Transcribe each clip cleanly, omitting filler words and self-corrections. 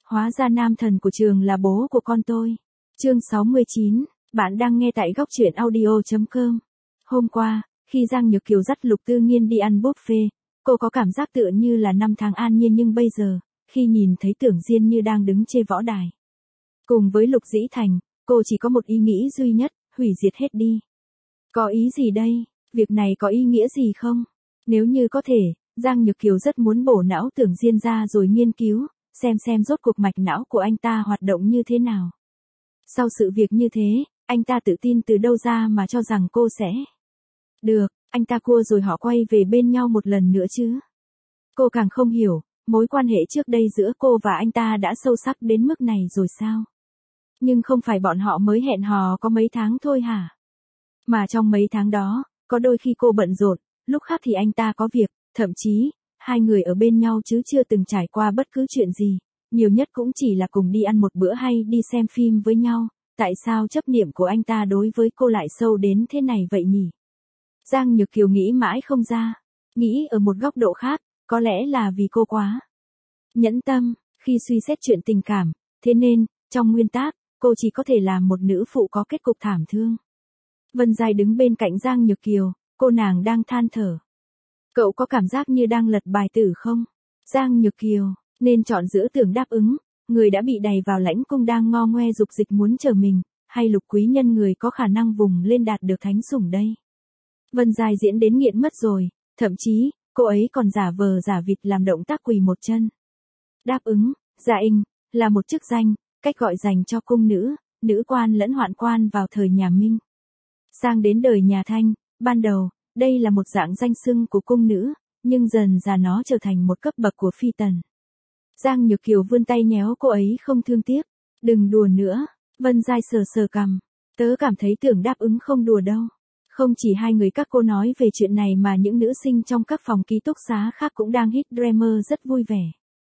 Hóa ra nam thần của trường là bố của con tôi. Chương 69, bạn đang nghe tại góc truyện audio.com. Hôm qua, khi Giang Nhược Kiều dắt Lục Tư Nghiên đi ăn buffet, cô có cảm giác tựa như là năm tháng an nhiên, nhưng bây giờ, khi nhìn thấy Tưởng Diên như đang đứng trên võ đài. Cùng với Lục Dĩ Thành, cô chỉ có một ý nghĩ duy nhất, hủy diệt hết đi. Có ý gì đây? Việc này có ý nghĩa gì không? Nếu như có thể, Giang Nhược Kiều rất muốn bổ não Tưởng Diên ra rồi nghiên cứu, xem rốt cuộc mạch não của anh ta hoạt động như thế nào. Sau sự việc như thế, anh ta tự tin từ đâu ra mà cho rằng cô sẽ... Được, anh ta cua rồi họ quay về bên nhau một lần nữa chứ. Cô càng không hiểu, mối quan hệ trước đây giữa cô và anh ta đã sâu sắc đến mức này rồi sao? Nhưng không phải bọn họ mới hẹn hò có mấy tháng thôi hả? Mà trong mấy tháng đó, có đôi khi cô bận rộn, lúc khác thì anh ta có việc, thậm chí, hai người ở bên nhau chứ chưa từng trải qua bất cứ chuyện gì, nhiều nhất cũng chỉ là cùng đi ăn một bữa hay đi xem phim với nhau. Tại sao chấp niệm của anh ta đối với cô lại sâu đến thế này vậy nhỉ? Giang Nhược Kiều nghĩ mãi không ra, nghĩ ở một góc độ khác, có lẽ là vì cô quá nhẫn tâm, khi suy xét chuyện tình cảm, thế nên, trong nguyên tắc, cô chỉ có thể làm một nữ phụ có kết cục thảm thương. Vân Giai đứng bên cạnh Giang Nhược Kiều, cô nàng đang than thở. Cậu có cảm giác như đang lật bài tử không? Giang Nhược Kiều, nên chọn giữa Tưởng đáp ứng, người đã bị đày vào lãnh cung đang ngo ngoe dục dịch muốn chờ mình, hay Lục quý nhân người có khả năng vùng lên đạt được thánh sủng đây. Vân Giai diễn đến nghiện mất rồi, thậm chí, cô ấy còn giả vờ giả vịt làm động tác quỳ một chân. Đáp ứng, dạ inh, là một chức danh, cách gọi dành cho cung nữ, nữ quan lẫn hoạn quan vào thời nhà Minh. Sang đến đời nhà Thanh, ban đầu, đây là một dạng danh xưng của cung nữ, nhưng dần dà nó trở thành một cấp bậc của phi tần. Giang Nhược Kiều vươn tay nhéo cô ấy không thương tiếc. Đừng đùa nữa, Vân Giai sờ sờ cằm. Tớ cảm thấy Tưởng đáp ứng không đùa đâu. Không chỉ hai người các cô nói về chuyện này mà những nữ sinh trong các phòng ký túc xá khác cũng đang hít Dreamer rất vui vẻ.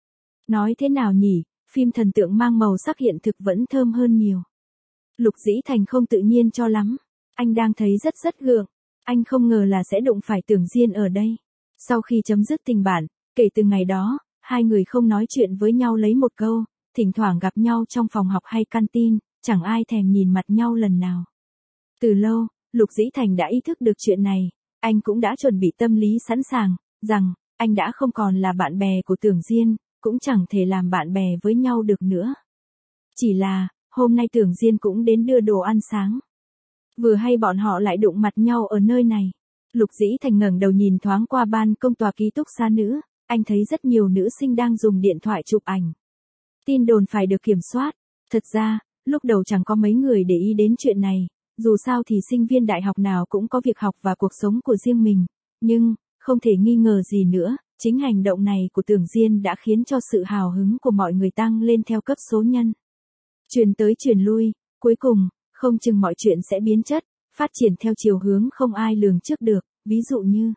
Nói thế nào nhỉ, phim thần tượng mang màu sắc hiện thực vẫn thơm hơn nhiều. Lục Dĩ Thành không tự nhiên cho lắm. Anh đang thấy rất gượng. Anh không ngờ là sẽ đụng phải Tưởng Diên ở đây. Sau khi chấm dứt tình bạn, kể từ ngày đó, hai người không nói chuyện với nhau lấy một câu, thỉnh thoảng gặp nhau trong phòng học hay canteen, chẳng ai thèm nhìn mặt nhau lần nào. Từ lâu, Lục Dĩ Thành đã ý thức được chuyện này, anh cũng đã chuẩn bị tâm lý sẵn sàng, rằng, anh đã không còn là bạn bè của Tưởng Diên, cũng chẳng thể làm bạn bè với nhau được nữa. Chỉ là, hôm nay Tưởng Diên cũng đến đưa đồ ăn sáng. Vừa hay bọn họ lại đụng mặt nhau ở nơi này. Lục Dĩ Thành ngẩng đầu nhìn thoáng qua ban công tòa ký túc xá nữ, anh thấy rất nhiều nữ sinh đang dùng điện thoại chụp ảnh. Tin đồn phải được kiểm soát. Thật ra, lúc đầu chẳng có mấy người để ý đến chuyện này, dù sao thì sinh viên đại học nào cũng có việc học và cuộc sống của riêng mình, nhưng, không thể nghi ngờ gì nữa, chính hành động này của Tưởng Diên đã khiến cho sự hào hứng của mọi người tăng lên theo cấp số nhân. Truyền tới truyền lui, cuối cùng, không chừng mọi chuyện sẽ biến chất, phát triển theo chiều hướng không ai lường trước được, ví dụ như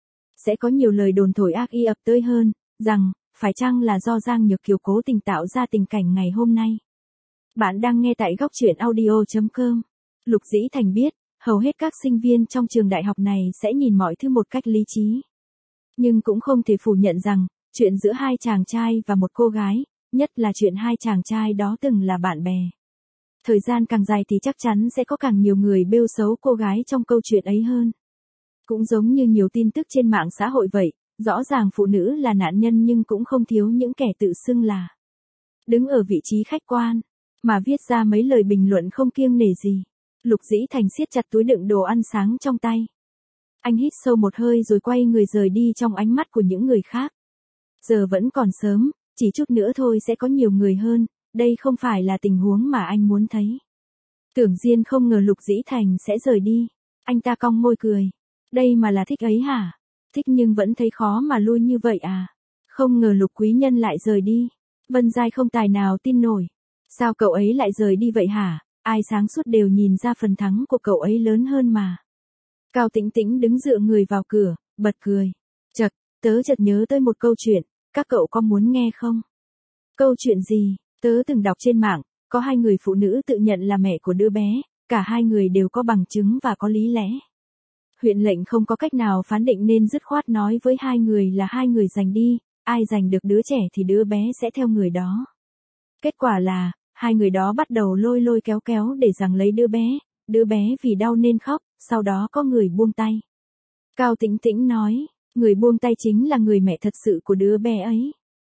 sẽ có nhiều lời đồn thổi ác y ập tới hơn, rằng, phải chăng là do Giang Nhược Kiều cố tình tạo ra tình cảnh ngày hôm nay. Bạn đang nghe tại góc truyện audio.com. Lục Dĩ Thành biết, hầu hết các sinh viên trong trường đại học này sẽ nhìn mọi thứ một cách lý trí. Nhưng cũng không thể phủ nhận rằng, chuyện giữa hai chàng trai và một cô gái, nhất là chuyện hai chàng trai đó từng là bạn bè. Thời gian càng dài thì chắc chắn sẽ có càng nhiều người bêu xấu cô gái trong câu chuyện ấy hơn. Cũng giống như nhiều tin tức trên mạng xã hội vậy, rõ ràng phụ nữ là nạn nhân nhưng cũng không thiếu những kẻ tự xưng là đứng ở vị trí khách quan, mà viết ra mấy lời bình luận không kiêng nể gì. Lục Dĩ Thành siết chặt túi đựng đồ ăn sáng trong tay. Anh hít sâu một hơi rồi quay người rời đi trong ánh mắt của những người khác. Giờ vẫn còn sớm, chỉ chút nữa thôi sẽ có nhiều người hơn, đây không phải là tình huống mà anh muốn thấy. Tưởng Diên không ngờ Lục Dĩ Thành sẽ rời đi. Anh ta cong môi cười. Đây mà là thích ấy hả? Thích nhưng vẫn thấy khó mà lui như vậy à? Không ngờ Lục quý nhân lại rời đi. Vân Giai không tài nào tin nổi. Sao cậu ấy lại rời đi vậy hả? Ai sáng suốt đều nhìn ra phần thắng của cậu ấy lớn hơn mà. Cao Tĩnh Tĩnh đứng dựa người vào cửa, bật cười. Chật, tớ chợt nhớ tới một câu chuyện, các cậu có muốn nghe không? Câu chuyện gì? Tớ từng đọc trên mạng, có hai người phụ nữ tự nhận là mẹ của đứa bé, cả hai người đều có bằng chứng và có lý lẽ. Huyện lệnh không có cách nào phán định nên dứt khoát nói với hai người là hai người giành đi, ai giành được đứa trẻ thì đứa bé sẽ theo người đó. Kết quả là, hai người đó bắt đầu lôi lôi kéo kéo để giằng lấy đứa bé vì đau nên khóc, sau đó có người buông tay. Cao Tĩnh Tĩnh nói, người buông tay chính là người mẹ thật sự của đứa bé ấy.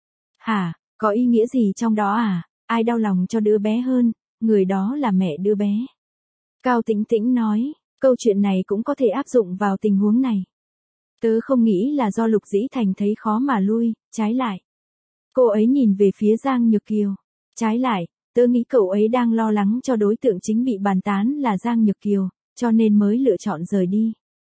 Hả, có ý nghĩa gì trong đó à? Ai đau lòng cho đứa bé hơn, người đó là mẹ đứa bé. Cao Tĩnh Tĩnh nói, câu chuyện này cũng có thể áp dụng vào tình huống này. Tớ không nghĩ là do Lục Dĩ Thành thấy khó mà lui, trái lại. Cô ấy nhìn về phía Giang Nhược Kiều. Trái lại, tớ nghĩ cậu ấy đang lo lắng cho đối tượng chính bị bàn tán là Giang Nhược Kiều, cho nên mới lựa chọn rời đi.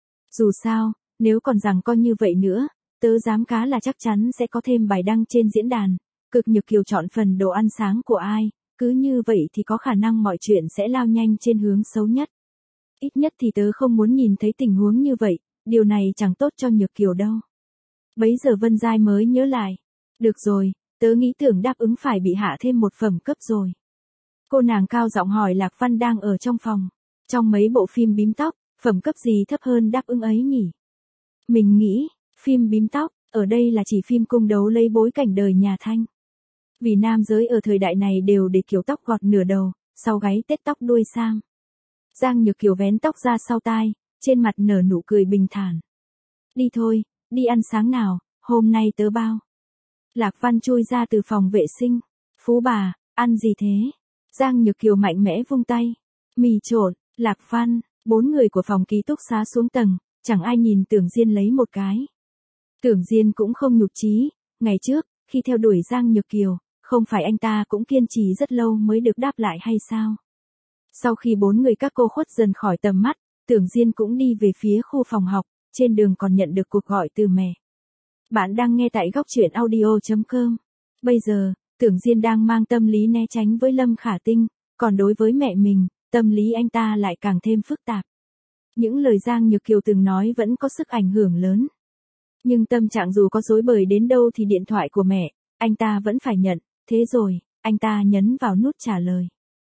Dù sao, nếu còn rằng coi như vậy nữa, tớ dám cá là chắc chắn sẽ có thêm bài đăng trên diễn đàn. Cực Nhược Kiều chọn phần đồ ăn sáng của ai, cứ như vậy thì có khả năng mọi chuyện sẽ lao nhanh trên hướng xấu nhất. Ít nhất thì tớ không muốn nhìn thấy tình huống như vậy, điều này chẳng tốt cho Nhược Kiều đâu. Bấy giờ Vân Giai mới nhớ lại. Được rồi, tớ nghĩ tưởng đáp ứng phải bị hạ thêm một phẩm cấp rồi. Cô nàng cao giọng hỏi Lạc Văn đang ở trong phòng. Trong mấy bộ phim bím tóc, phẩm cấp gì thấp hơn đáp ứng ấy nhỉ? Mình nghĩ, phim bím tóc, ở đây là chỉ phim cung đấu lấy bối cảnh đời nhà Thanh. Vì nam giới ở thời đại này đều để kiểu tóc gọt nửa đầu, sau gáy tết tóc đuôi sang. Giang Nhược Kiều vén tóc ra sau tai, trên mặt nở nụ cười bình thản. Đi thôi, đi ăn sáng nào, hôm nay tớ bao. Lạc Văn chui ra từ phòng vệ sinh. Phú bà, ăn gì thế? Giang Nhược Kiều mạnh mẽ vung tay. Mì trộn, Lạc Văn, 4 người của phòng ký túc xá xuống tầng, chẳng ai nhìn Tưởng Diên lấy một cái. Tưởng Diên cũng không nhục chí, ngày trước, khi theo đuổi Giang Nhược Kiều, không phải anh ta cũng kiên trì rất lâu mới được đáp lại hay sao? Sau khi 4 người các cô khuất dần khỏi tầm mắt, Tưởng Diên cũng đi về phía khu phòng học, trên đường còn nhận được cuộc gọi từ mẹ. Bạn đang nghe tại góc truyện audio.com. Bây giờ, Tưởng Diên đang mang tâm lý né tránh với Lâm Khả Tinh, còn đối với mẹ mình, tâm lý anh ta lại càng thêm phức tạp. Những lời Giang Nhược Kiều từng nói vẫn có sức ảnh hưởng lớn. Nhưng tâm trạng dù có rối bời đến đâu thì điện thoại của mẹ, anh ta vẫn phải nhận, thế rồi, anh ta nhấn vào nút trả lời.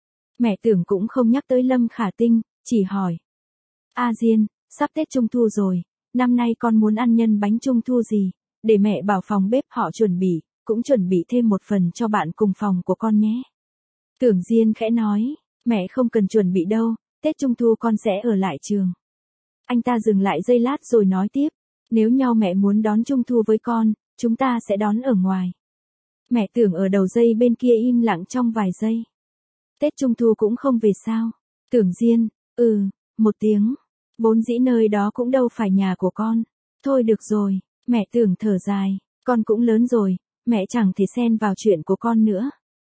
Mẹ Tưởng cũng không nhắc tới Lâm Khả Tinh, chỉ hỏi. A Diên, sắp Tết Trung Thu rồi, năm nay con muốn ăn nhân bánh Trung Thu gì, để mẹ bảo phòng bếp họ chuẩn bị, cũng chuẩn bị thêm một phần cho bạn cùng phòng của con nhé. Tưởng Diên khẽ nói, mẹ không cần chuẩn bị đâu, Tết Trung Thu con sẽ ở lại trường. Anh ta dừng lại giây lát rồi nói tiếp, nếu nhau mẹ muốn đón Trung Thu với con, chúng ta sẽ đón ở ngoài. Mẹ Tưởng ở đầu dây bên kia im lặng trong vài giây. Tết Trung Thu cũng không về sao? Tưởng Diên, một tiếng. Vốn dĩ nơi đó cũng đâu phải nhà của con. Thôi được rồi, mẹ Tưởng thở dài, con cũng lớn rồi, mẹ chẳng thể xen vào chuyện của con nữa.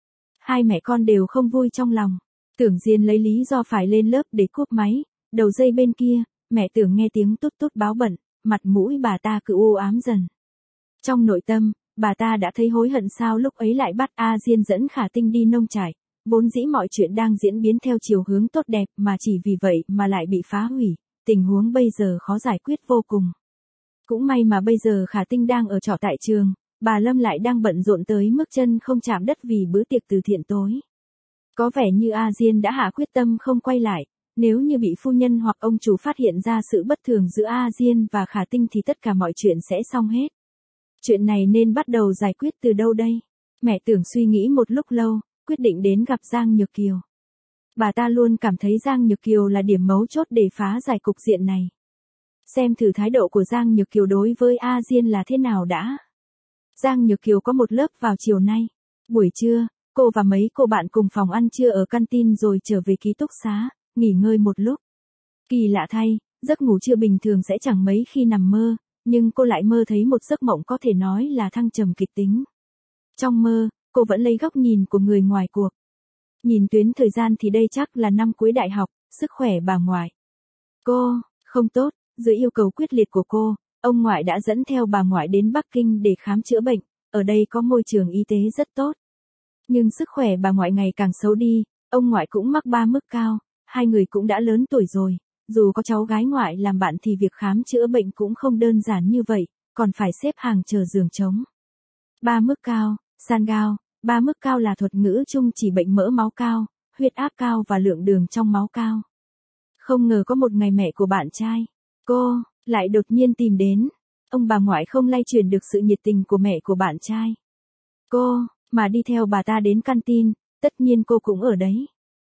Hai mẹ con đều không vui trong lòng. Tưởng Diên lấy lý do phải lên lớp để cúp máy, đầu dây bên kia, mẹ Tưởng nghe tiếng tút tút báo bận, mặt mũi bà ta cứ u ám dần. Trong nội tâm, bà ta đã thấy hối hận sao lúc ấy lại bắt A Diên dẫn Khả Tinh đi nông trại. Vốn dĩ mọi chuyện đang diễn biến theo chiều hướng tốt đẹp mà chỉ vì vậy mà lại bị phá hủy, tình huống bây giờ khó giải quyết vô cùng. Cũng may mà bây giờ Khả Tinh đang ở trọ tại trường, bà Lâm lại đang bận rộn tới mức chân không chạm đất vì bữa tiệc từ thiện tối. Có vẻ như A Diên đã hạ quyết tâm không quay lại, nếu như bị phu nhân hoặc ông chủ phát hiện ra sự bất thường giữa A Diên và Khả Tinh thì tất cả mọi chuyện sẽ xong hết. Chuyện này nên bắt đầu giải quyết từ đâu đây? Mẹ Tưởng suy nghĩ một lúc lâu, quyết định đến gặp Giang Nhược Kiều. Bà ta luôn cảm thấy Giang Nhược Kiều là điểm mấu chốt để phá giải cục diện này. Xem thử thái độ của Giang Nhược Kiều đối với A Diên là thế nào đã. Giang Nhược Kiều có một lớp vào chiều nay. Buổi trưa, cô và mấy cô bạn cùng phòng ăn trưa ở canteen rồi trở về ký túc xá, nghỉ ngơi một lúc. Kỳ lạ thay, giấc ngủ trưa bình thường sẽ chẳng mấy khi nằm mơ, nhưng cô lại mơ thấy một giấc mộng có thể nói là thăng trầm kịch tính. Trong mơ, cô vẫn lấy góc nhìn của người ngoài cuộc. Nhìn tuyến thời gian thì đây chắc là năm cuối đại học, sức khỏe bà ngoại. Cô, không tốt, dưới yêu cầu quyết liệt của cô, ông ngoại đã dẫn theo bà ngoại đến Bắc Kinh để khám chữa bệnh, ở đây có môi trường y tế rất tốt. Nhưng sức khỏe bà ngoại ngày càng xấu đi, ông ngoại cũng mắc 3 mức cao, hai người cũng đã lớn tuổi rồi, dù có cháu gái ngoại làm bạn thì việc khám chữa bệnh cũng không đơn giản như vậy, còn phải xếp hàng chờ giường trống. 3 mức cao, san gao, 3 mức cao là thuật ngữ chung chỉ bệnh mỡ máu cao, huyết áp cao và lượng đường trong máu cao. Không ngờ có một ngày mẹ của bạn trai, cô, lại đột nhiên tìm đến. Ông bà ngoại không lay chuyển được sự nhiệt tình của mẹ của bạn trai. Cô, mà đi theo bà ta đến canteen, tất nhiên cô cũng ở đấy.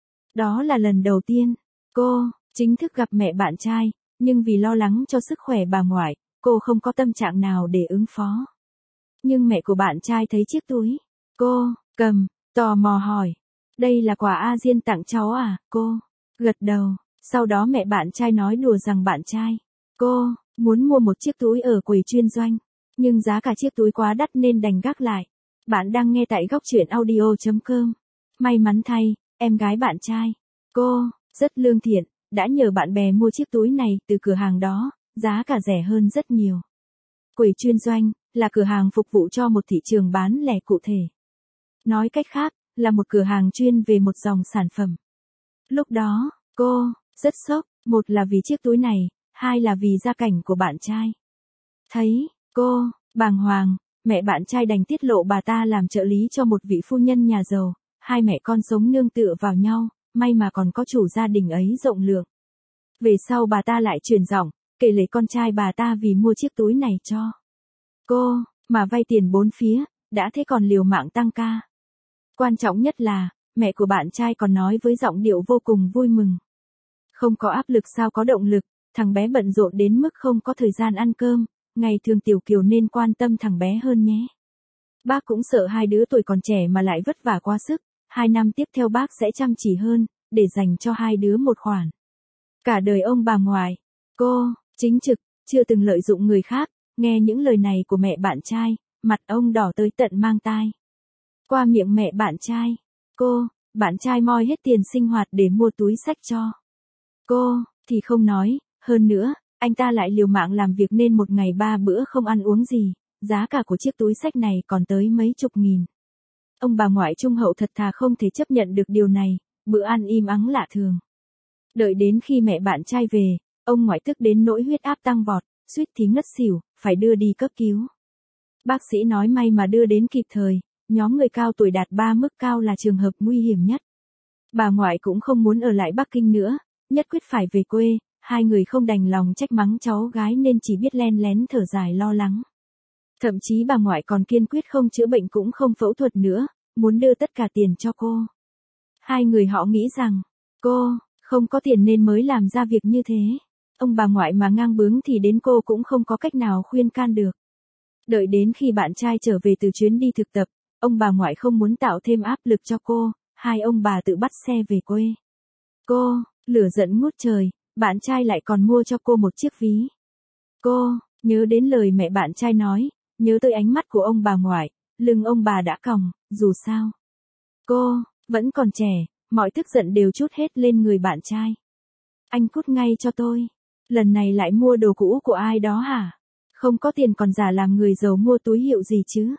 Đó là lần đầu tiên, cô chính thức gặp mẹ bạn trai, nhưng vì lo lắng cho sức khỏe bà ngoại, cô không có tâm trạng nào để ứng phó. Nhưng mẹ của bạn trai thấy chiếc túi, cô cầm, tò mò hỏi, đây là quà A Diên tặng cháu à, cô gật đầu, sau đó mẹ bạn trai nói đùa rằng bạn trai, cô muốn mua một chiếc túi ở quầy chuyên doanh, nhưng giá cả chiếc túi quá đắt nên đành gác lại. Bạn đang nghe tại góc truyện audio.com. May mắn thay, em gái bạn trai, cô rất lương thiện, đã nhờ bạn bè mua chiếc túi này từ cửa hàng đó, giá cả rẻ hơn rất nhiều. Quầy chuyên doanh là cửa hàng phục vụ cho một thị trường bán lẻ cụ thể. Nói cách khác, là một cửa hàng chuyên về một dòng sản phẩm. Lúc đó, cô rất sốc, một là vì chiếc túi này, hai là vì gia cảnh của bạn trai. Thấy cô bàng hoàng, mẹ bạn trai đành tiết lộ bà ta làm trợ lý cho một vị phu nhân nhà giàu, hai mẹ con sống nương tựa vào nhau, may mà còn có chủ gia đình ấy rộng lượng. Về sau bà ta lại chuyển giọng, kể lể con trai bà ta vì mua chiếc túi này cho cô, mà vay tiền bốn phía, đã thế còn liều mạng tăng ca. Quan trọng nhất là, mẹ của bạn trai còn nói với giọng điệu vô cùng vui mừng. Không có áp lực sao có động lực, thằng bé bận rộn đến mức không có thời gian ăn cơm, ngày thường Tiểu Kiều nên quan tâm thằng bé hơn nhé. Bác cũng sợ hai đứa tuổi còn trẻ mà lại vất vả quá sức, 2 năm tiếp theo bác sẽ chăm chỉ hơn, để dành cho hai đứa một khoản. Cả đời ông bà ngoại, cô, chính trực, chưa từng lợi dụng người khác, nghe những lời này của mẹ bạn trai, mặt ông đỏ tới tận mang tai. Qua miệng mẹ bạn trai, cô, bạn trai moi hết tiền sinh hoạt để mua túi xách cho cô, thì không nói, hơn nữa, anh ta lại liều mạng làm việc nên một ngày 3 bữa không ăn uống gì, giá cả của chiếc túi xách này còn tới mấy chục nghìn. Ông bà ngoại trung hậu thật thà không thể chấp nhận được điều này, bữa ăn im ắng lạ thường. Đợi đến khi mẹ bạn trai về, ông ngoại tức đến nỗi huyết áp tăng vọt, suýt thì ngất xỉu, phải đưa đi cấp cứu. Bác sĩ nói may mà đưa đến kịp thời, nhóm người cao tuổi đạt 3 mức cao là trường hợp nguy hiểm nhất. Bà ngoại cũng không muốn ở lại Bắc Kinh nữa, nhất quyết phải về quê, hai người không đành lòng trách mắng cháu gái nên chỉ biết len lén thở dài lo lắng. Thậm chí bà ngoại còn kiên quyết không chữa bệnh cũng không phẫu thuật nữa, muốn đưa tất cả tiền cho cô. Hai người họ nghĩ rằng, cô không có tiền nên mới làm ra việc như thế. Ông bà ngoại mà ngang bướng thì đến cô cũng không có cách nào khuyên can được. Đợi đến khi bạn trai trở về từ chuyến đi thực tập, ông bà ngoại không muốn tạo thêm áp lực cho cô, hai ông bà tự bắt xe về quê. Cô, lửa giận ngút trời, bạn trai lại còn mua cho cô một chiếc ví. Cô, nhớ đến lời mẹ bạn trai nói, nhớ tới ánh mắt của ông bà ngoại, lưng ông bà đã còng, dù sao. Cô, vẫn còn trẻ, mọi tức giận đều trút hết lên người bạn trai. Anh cút ngay cho tôi. Lần này lại mua đồ cũ của ai đó hả? Không có tiền còn giả làm người giàu mua túi hiệu gì chứ?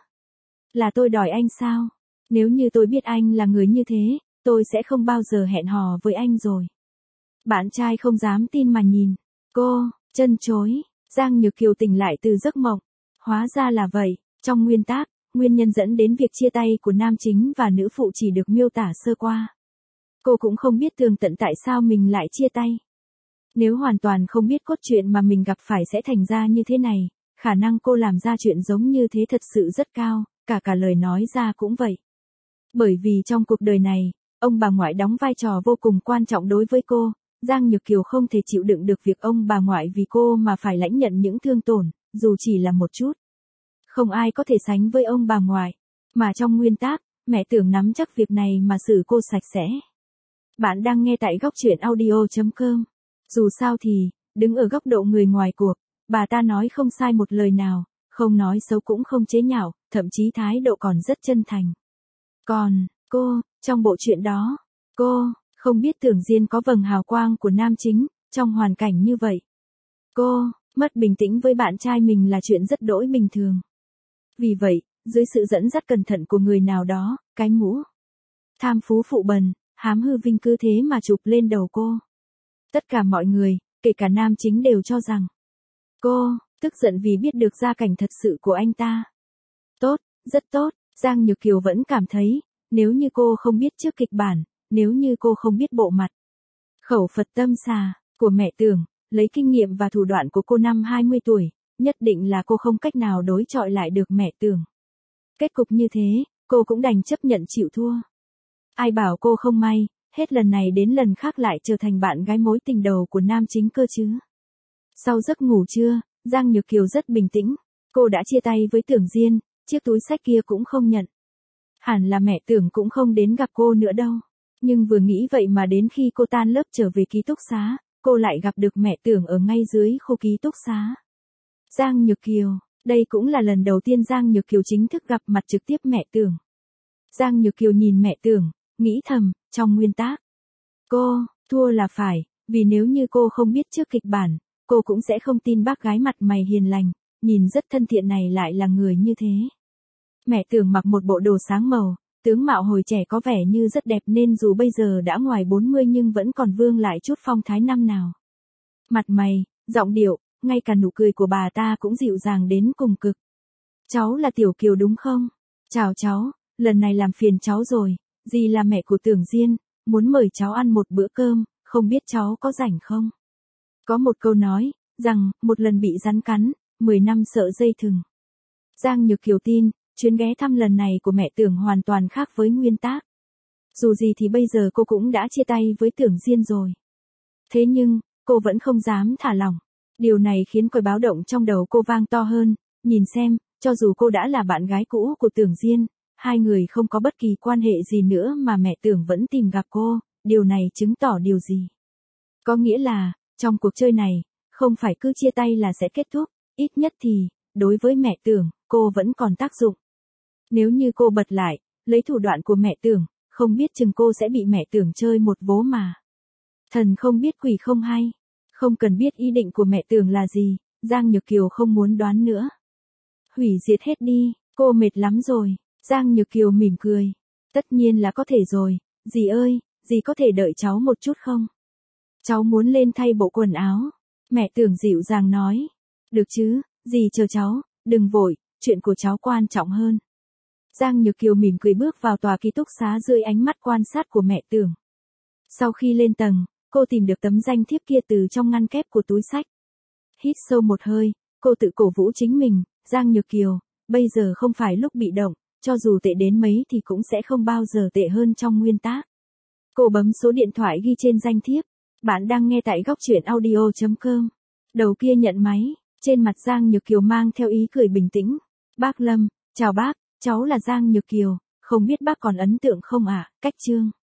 Là tôi đòi anh sao? Nếu như tôi biết anh là người như thế, tôi sẽ không bao giờ hẹn hò với anh rồi. Bạn trai không dám tin mà nhìn. Cô, chân chối. Giang Nhược Kiều tỉnh lại từ giấc mộng. Hóa ra là vậy. Trong nguyên tác, nguyên nhân dẫn đến việc chia tay của nam chính và nữ phụ chỉ được miêu tả sơ qua. Cô cũng không biết tường tận tại sao mình lại chia tay. Nếu hoàn toàn không biết cốt truyện mà mình gặp phải sẽ thành ra như thế này, khả năng cô làm ra chuyện giống như thế thật sự rất cao, cả lời nói ra cũng vậy. Bởi vì trong cuộc đời này, ông bà ngoại đóng vai trò vô cùng quan trọng đối với cô, Giang Nhược Kiều không thể chịu đựng được việc ông bà ngoại vì cô mà phải lãnh nhận những thương tổn, dù chỉ là một chút. Không ai có thể sánh với ông bà ngoại, mà trong nguyên tác, mẹ tưởng nắm chắc việc này mà xử cô sạch sẽ. Bạn đang nghe tại góc truyện audio.com. Dù sao thì, đứng ở góc độ người ngoài cuộc, bà ta nói không sai một lời nào, không nói xấu cũng không chế nhạo, thậm chí thái độ còn rất chân thành. Còn, cô, trong bộ truyện đó, cô, không biết Tưởng Diên có vầng hào quang của nam chính, trong hoàn cảnh như vậy. Cô, mất bình tĩnh với bạn trai mình là chuyện rất đỗi bình thường. Vì vậy, dưới sự dẫn dắt cẩn thận của người nào đó, cái mũ tham phú phụ bần, hám hư vinh cứ thế mà chụp lên đầu cô. Tất cả mọi người, kể cả nam chính đều cho rằng cô tức giận vì biết được gia cảnh thật sự của anh ta. Tốt, rất tốt, Giang Nhược Kiều vẫn cảm thấy, nếu như cô không biết trước kịch bản, nếu như cô không biết bộ mặt khẩu Phật tâm xà của mẹ Tưởng, lấy kinh nghiệm và thủ đoạn của cô năm 20 tuổi, nhất định là cô không cách nào đối chọi lại được mẹ Tưởng. Kết cục như thế, cô cũng đành chấp nhận chịu thua. Ai bảo cô không may, hết lần này đến lần khác lại trở thành bạn gái mối tình đầu của nam chính cơ chứ. Sau giấc ngủ trưa, Giang Nhược Kiều rất bình tĩnh. Cô đã chia tay với Tưởng Diên, chiếc túi xách kia cũng không nhận. Hẳn là mẹ Tưởng cũng không đến gặp cô nữa đâu. Nhưng vừa nghĩ vậy mà đến khi cô tan lớp trở về ký túc xá, cô lại gặp được mẹ Tưởng ở ngay dưới khu ký túc xá. Giang Nhược Kiều, đây cũng là lần đầu tiên Giang Nhược Kiều chính thức gặp mặt trực tiếp mẹ Tưởng. Giang Nhược Kiều nhìn mẹ Tưởng, nghĩ thầm, trong nguyên tắc, cô, thua là phải, vì nếu như cô không biết trước kịch bản, cô cũng sẽ không tin bác gái mặt mày hiền lành, nhìn rất thân thiện này lại là người như thế. Mẹ Tưởng mặc một bộ đồ sáng màu, tướng mạo hồi trẻ có vẻ như rất đẹp nên dù bây giờ đã ngoài 40 nhưng vẫn còn vương lại chút phong thái năm nào. Mặt mày, giọng điệu, ngay cả nụ cười của bà ta cũng dịu dàng đến cùng cực. Cháu là Tiểu Kiều đúng không? Chào cháu, lần này làm phiền cháu rồi, dì là mẹ của Tưởng Diên, muốn mời cháu ăn một bữa cơm, không biết cháu có rảnh không? Có một câu nói, rằng, một lần bị rắn cắn, 10 năm sợ dây thừng. Giang Nhược Kiều tin, chuyến ghé thăm lần này của mẹ Tưởng hoàn toàn khác với nguyên tắc. Dù gì thì bây giờ cô cũng đã chia tay với Tưởng Diên rồi. Thế nhưng, cô vẫn không dám thả lỏng. Điều này khiến còi báo động trong đầu cô vang to hơn, nhìn xem, cho dù cô đã là bạn gái cũ của Tưởng Diên, hai người không có bất kỳ quan hệ gì nữa mà mẹ Tưởng vẫn tìm gặp cô, điều này chứng tỏ điều gì? Có nghĩa là, trong cuộc chơi này, không phải cứ chia tay là sẽ kết thúc, ít nhất thì, đối với mẹ Tưởng, cô vẫn còn tác dụng. Nếu như cô bật lại, lấy thủ đoạn của mẹ Tưởng, không biết chừng cô sẽ bị mẹ Tưởng chơi một vố mà. Thần không biết quỷ không hay. Không cần biết ý định của mẹ Tưởng là gì, Giang Nhược Kiều không muốn đoán nữa. Hủy diệt hết đi, cô mệt lắm rồi. Giang Nhược Kiều mỉm cười. Tất nhiên là có thể rồi, dì ơi, dì có thể đợi cháu một chút không? Cháu muốn lên thay bộ quần áo. Mẹ Tưởng dịu dàng nói. Được chứ, dì chờ cháu, đừng vội, chuyện của cháu quan trọng hơn. Giang Nhược Kiều mỉm cười bước vào tòa ký túc xá dưới ánh mắt quan sát của mẹ Tưởng. Sau khi lên tầng, cô tìm được tấm danh thiếp kia từ trong ngăn kép của túi xách. Hít sâu một hơi, cô tự cổ vũ chính mình, Giang Nhược Kiều, bây giờ không phải lúc bị động, cho dù tệ đến mấy thì cũng sẽ không bao giờ tệ hơn trong nguyên tắc. Cô bấm số điện thoại ghi trên danh thiếp. Bạn đang nghe tại góc truyện audio.com. Đầu kia nhận máy, trên mặt Giang Nhược Kiều mang theo ý cười bình tĩnh. Bác Lâm, chào bác, cháu là Giang Nhược Kiều, không biết bác còn ấn tượng không ạ? Cách chương.